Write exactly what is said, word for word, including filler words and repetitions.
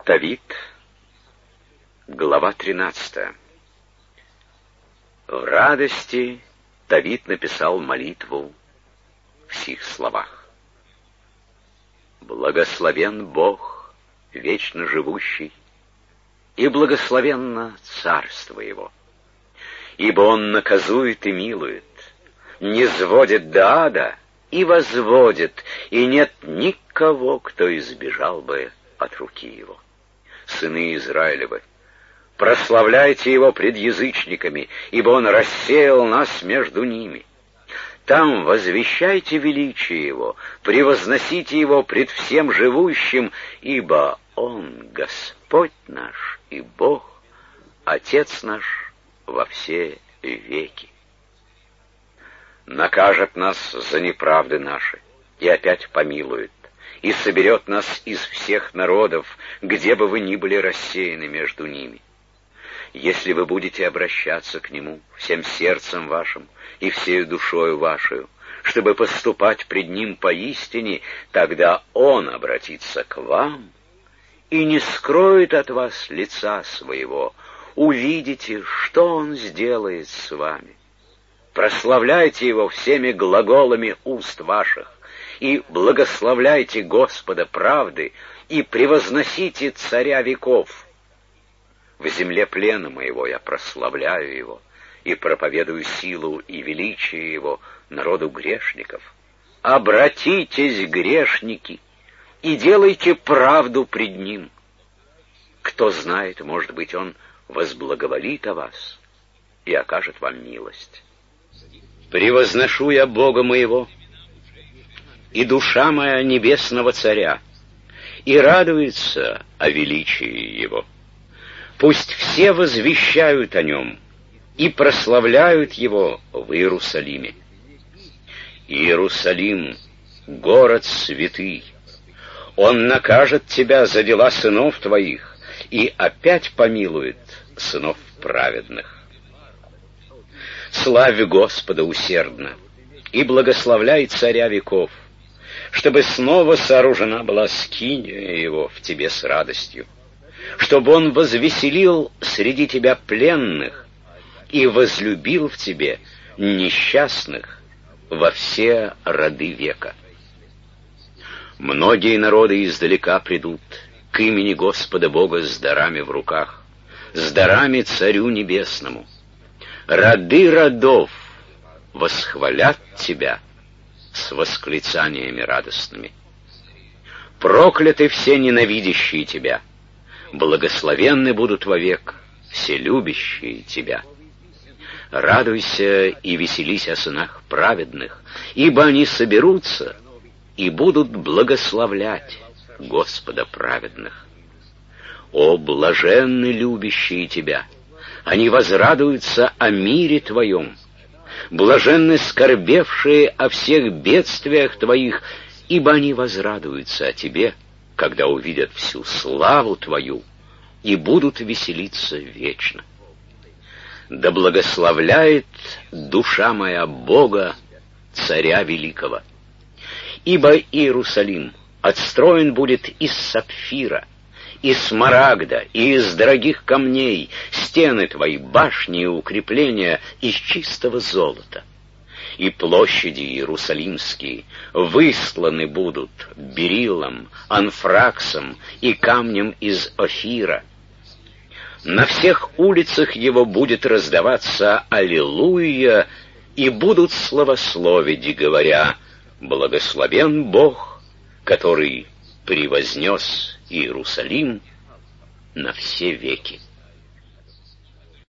Тавит, глава тринадцатая. В радости Давид написал молитву в сих словах. «Благословен Бог, вечно живущий, и благословенно царство Его, ибо Он наказует и милует, низводит до ада и возводит, и нет никого, кто избежал бы от руки Его. Сыны Израилевы, прославляйте Его пред язычниками, ибо Он рассеял нас между ними. Там возвещайте величие Его, превозносите Его пред всем живущим, ибо Он Господь наш и Бог, Отец наш во все веки. Накажет нас за неправды наши и опять помилует, и соберет нас из всех народов, где бы вы ни были рассеяны между ними. Если вы будете обращаться к Нему всем сердцем вашим и всею душою вашей, чтобы поступать пред Ним поистине, тогда Он обратится к вам и не скроет от вас лица своего. Увидите, что Он сделает с вами. Прославляйте Его всеми глаголами уст ваших, и благословляйте Господа правды, и превозносите Царя веков. В земле плена моего я прославляю Его, и проповедую силу и величие Его народу грешников. Обратитесь, грешники, и делайте правду пред Ним. Кто знает, может быть, Он возблаговолит о вас и окажет вам милость. Превозношу я Бога моего, и душа моя небесного Царя, и радуется о величии Его. Пусть все возвещают о Нем и прославляют Его в Иерусалиме. Иерусалим, город святый, Он накажет тебя за дела сынов твоих и опять помилует сынов праведных. Славь Господа усердно и благословляй Царя веков, чтобы снова сооружена была скиния Его в тебе с радостью, чтобы Он возвеселил среди тебя пленных и возлюбил в тебе несчастных во все роды века. Многие народы издалека придут к имени Господа Бога с дарами в руках, с дарами Царю Небесному. Роды родов восхвалят Тебя с восклицаниями радостными. Прокляты все ненавидящие Тебя, благословенны будут вовек все любящие Тебя. Радуйся и веселись о сынах праведных, ибо они соберутся и будут благословлять Господа праведных. О, блаженны любящие Тебя! Они возрадуются о мире Твоем. Блаженны скорбевшие о всех бедствиях Твоих, ибо они возрадуются о Тебе, когда увидят всю славу Твою, и будут веселиться вечно. Да благословляет душа моя Бога, Царя Великого. Ибо Иерусалим отстроен будет из сапфира, из смарагда и из дорогих камней, стены твои, башни и укрепления из чистого золота. И площади иерусалимские высланы будут бериллом, анфраксом и камнем из Офира. На всех улицах его будет раздаваться аллилуйя, и будут славословить, говоря: благословен Бог, который превознес Иерусалим на все веки.